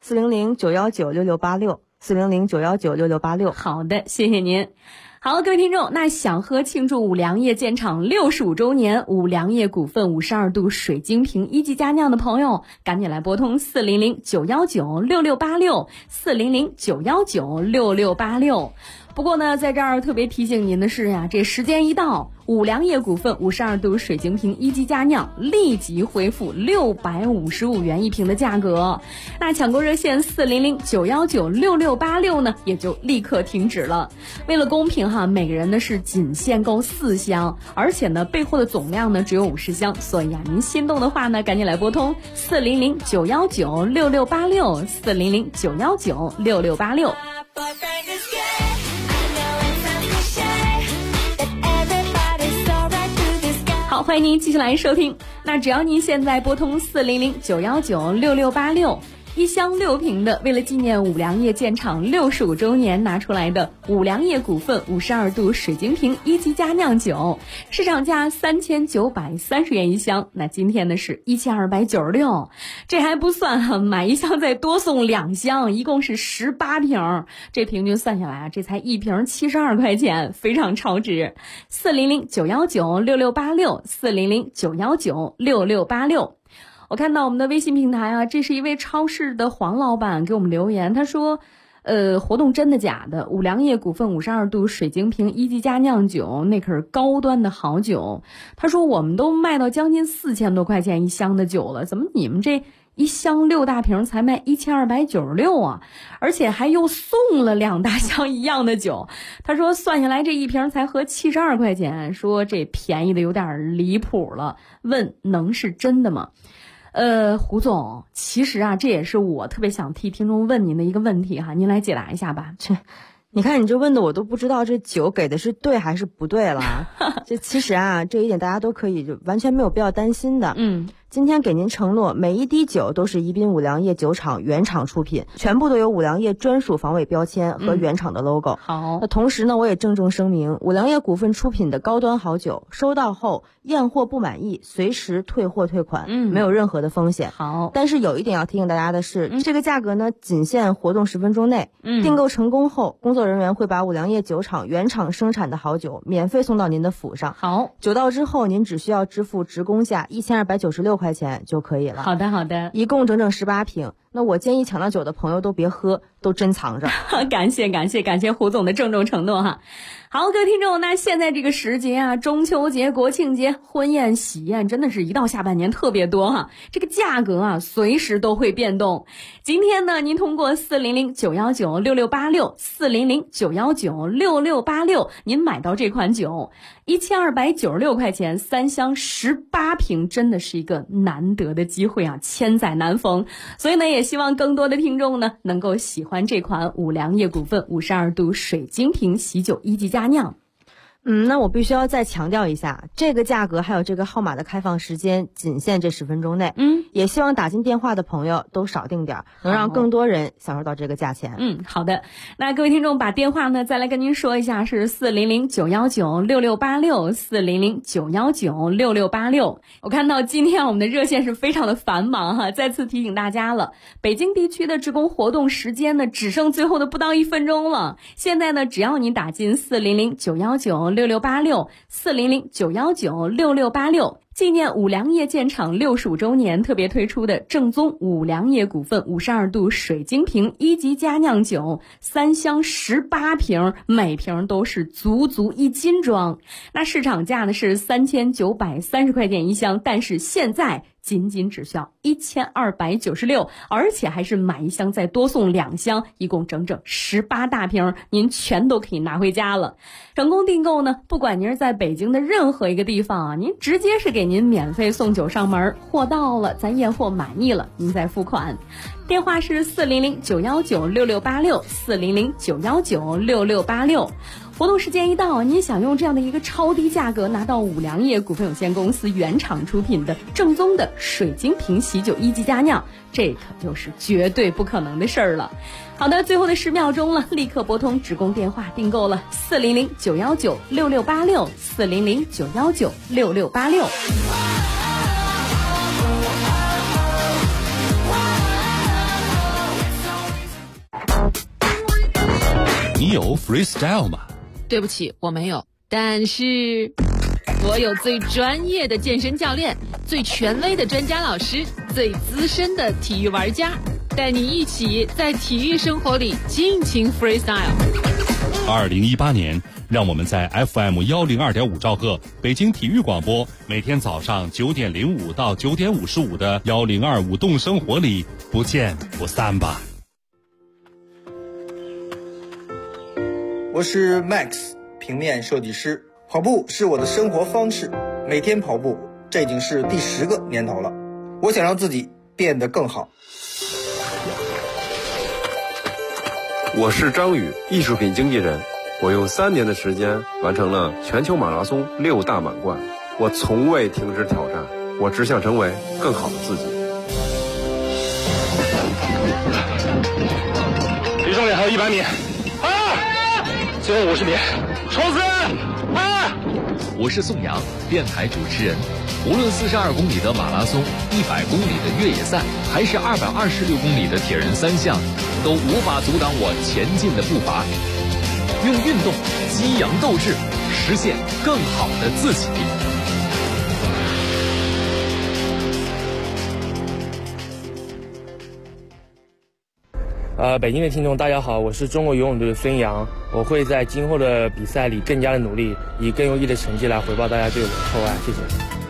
，400-919-6686，400-919-6686。 好的，谢谢您。好，各位听众，那想喝庆祝五粮液建厂65周年五粮液股份52度水晶瓶1级佳酿的朋友，赶紧来拨通400-919-6686，400-919-6686。不过呢，在这儿特别提醒您的是呀，这时间一到，五粮液股份52度水晶瓶1级佳酿立即恢复655元1瓶的价格，那抢购热线400-919-6686呢也就立刻停止了。为了公平哈，每个人呢是仅限购4箱，而且呢备货的总量呢只有50箱，所以啊，您心动的话呢，赶紧来拨通400-919-6686，400-919-6686。好，欢迎您继续来收听。那只要您现在拨通400-919-6686，1箱6瓶的，为了纪念五粮液建厂65周年拿出来的五粮液股份52度水晶瓶1级佳酿酒，市场价3930元1箱，那今天呢是1296，这还不算哈，买1箱再多送2箱，一共是18瓶，这平均算下来啊，这才1瓶72块钱，非常超值。400-919-6686，400-919-6686。我看到我们的微信平台啊，这是一位超市的黄老板给我们留言，他说活动真的假的？五粮液股份52度水晶瓶1级佳酿酒，那可是高端的好酒。他说我们都卖到将近4000多块钱1箱的酒了，怎么你们这1箱6大瓶才卖1296啊？而且还又送了2大箱一样的酒。他说算下来这1瓶才合72块钱，说这便宜的有点离谱了，问能是真的吗？胡总，其实啊，这也是我特别想替听众问您的一个问题哈，您来解答一下吧。 你看你这问的我都不知道这酒给的是对还是不对了。这其实啊，这一点大家都可以就完全没有必要担心的。今天给您承诺，每一滴酒都是宜宾五粮液酒厂原厂出品，全部都有五粮液专属防伪标签和原厂的 logo。 好， 那同时呢，我也郑重声明，五粮液股份出品的高端好酒，收到后验货不满意，随时退货退款，没有任何的风险。 好， 但是有一点要提醒大家的是，这个价格呢，仅限活动10分钟内。订购成功后，工作人员会把五粮液酒厂原厂生产的好酒免费送到您的府上。 好， 酒到之后，您只需要支付职工价1296块钱就可以了。 好的，好的， 一共整整18瓶。那我建议抢到酒的朋友都别喝，都珍藏着。 感谢胡总的郑重承诺哈。好，各位听众，那现在这个时节啊，中秋节、国庆节、婚宴、喜宴，真的是一到下半年特别多哈。这个价格啊，随时都会变动。今天呢，您通过400-919-6686，400-919-6686，您买到这款酒，1296块钱3箱18瓶，真的是一个难得的机会啊，千载难逢。所以呢，也希望更多的听众呢，能够喜欢这款五粮液股份52度水晶瓶喜酒1级佳酿。 那我必须要再强调一下，这个价格还有这个号码的开放时间仅限这10分钟内。也希望打进电话的朋友都少订点，能让更多人享受到这个价钱。 好的。那各位听众把电话呢再来跟您说一下，是400-919-6686，400-919-6686。我看到今天我们的热线是非常的繁忙哈，再次提醒大家了，北京地区的职工活动时间呢只剩最后的不到1分钟了。现在呢只要你打进400-919-6686，400-919-6686，纪念五粮液建厂65周年特别推出的正宗五粮液股份52度水晶瓶1级佳酿酒，3箱18瓶，每瓶都是足1斤装。那市场价呢是3930块钱一箱，但是现在仅只需要1296，而且还是买1箱再多送2箱，一共整整18大瓶，您全都可以拿回家了。成功订购呢，不管您是在北京的任何一个地方啊，您直接是给您免费送酒上门，货到了咱验货满意了您再付款。电话是400-919-6686，400-919-6686。活动时间一到，您想用这样的一个超低价格拿到五粮液股份有限公司原厂出品的正宗的水晶瓶喜酒1级佳酿，这可就是绝对不可能的事儿了。好的，最后的10秒钟了，立刻拨通职工电话订购了，400-919-6686，400-919-6686。 你有 freestyle 吗？ 对不起，我没有，但是我有最专业的健身教练，最权威的专家老师，最资深的体育玩家，带你一起在体育生活里尽情 freestyle。 2018年，让我们在 FM 102.5兆赫北京体育广播，每天早上9点05到9点55的102舞动生活里不见不散吧。 我是 Max， 平面设计师。跑步是我的生活方式，每天跑步，这已经是第10个年头了。我想让自己变得更好。 我是张宇，艺术品经纪人。我用3年的时间完成了全球马拉松6大满贯。我从未停止挑战，我只想成为更好的自己。 离终点还有100米。最后50米，冲刺！ 我是宋阳，电台主持人。无论42公里的马拉松、100公里的越野赛，还是226公里的铁人3项，都无法阻挡我前进的步伐。用运动激扬斗志，实现更好的自己。 北京的听众大家好，我是中国游泳队的孙杨，我会在今后的比赛里更加的努力，以更优异的成绩来回报大家对我的厚爱，谢谢。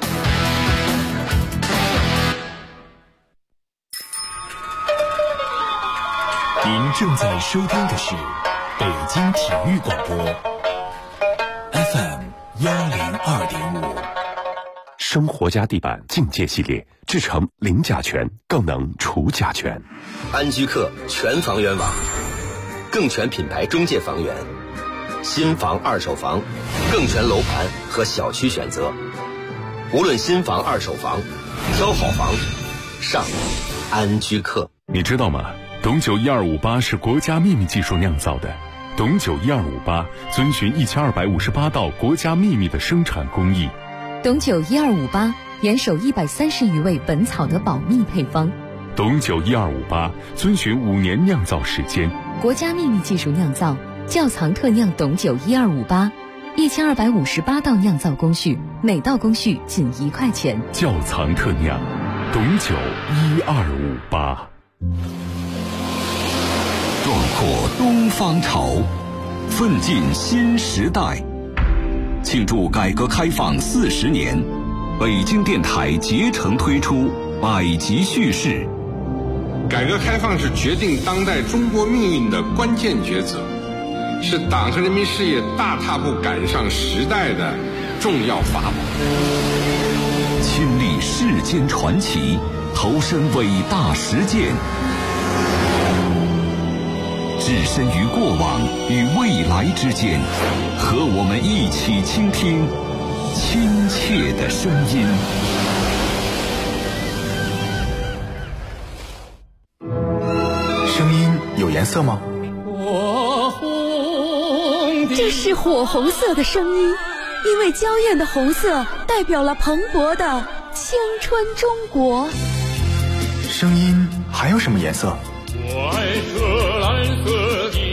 您正在收听的是北京体育广播 FM 102.5。 生活家地板境界系列，制成零甲醛，更能除甲醛。 安居客全房源网，更全品牌中介房源，新房二手房，更全楼盘和小区选择。无论新房二手房，挑好房上安居客。 你知道吗？董酒1258是国家秘密技术酿造的。董酒1258遵循1258道国家秘密的生产工艺。 董酒1258严守130余位本草的保密配方。 董酒1258遵循5年酿造时间， 国家秘密技术酿造，窖藏特酿董酒1258，1258道酿造工序，每道工序仅1块钱。 窖藏特酿，董酒1258。 壮阔东方潮，奋进新时代。庆祝改革开放40年，北京电台竭诚推出百集叙事。 改革开放是决定当代中国命运的关键抉择，是党和人民事业大踏步赶上时代的重要法宝。 亲历世间传奇，投身伟大实践， 置身于过往与未来之间，和我们一起倾听亲切的声音。 声音有颜色吗？ 这是火红色的声音，因为娇艳的红色代表了蓬勃的青春中国。 声音还有什么颜色？ 我爱这蓝色的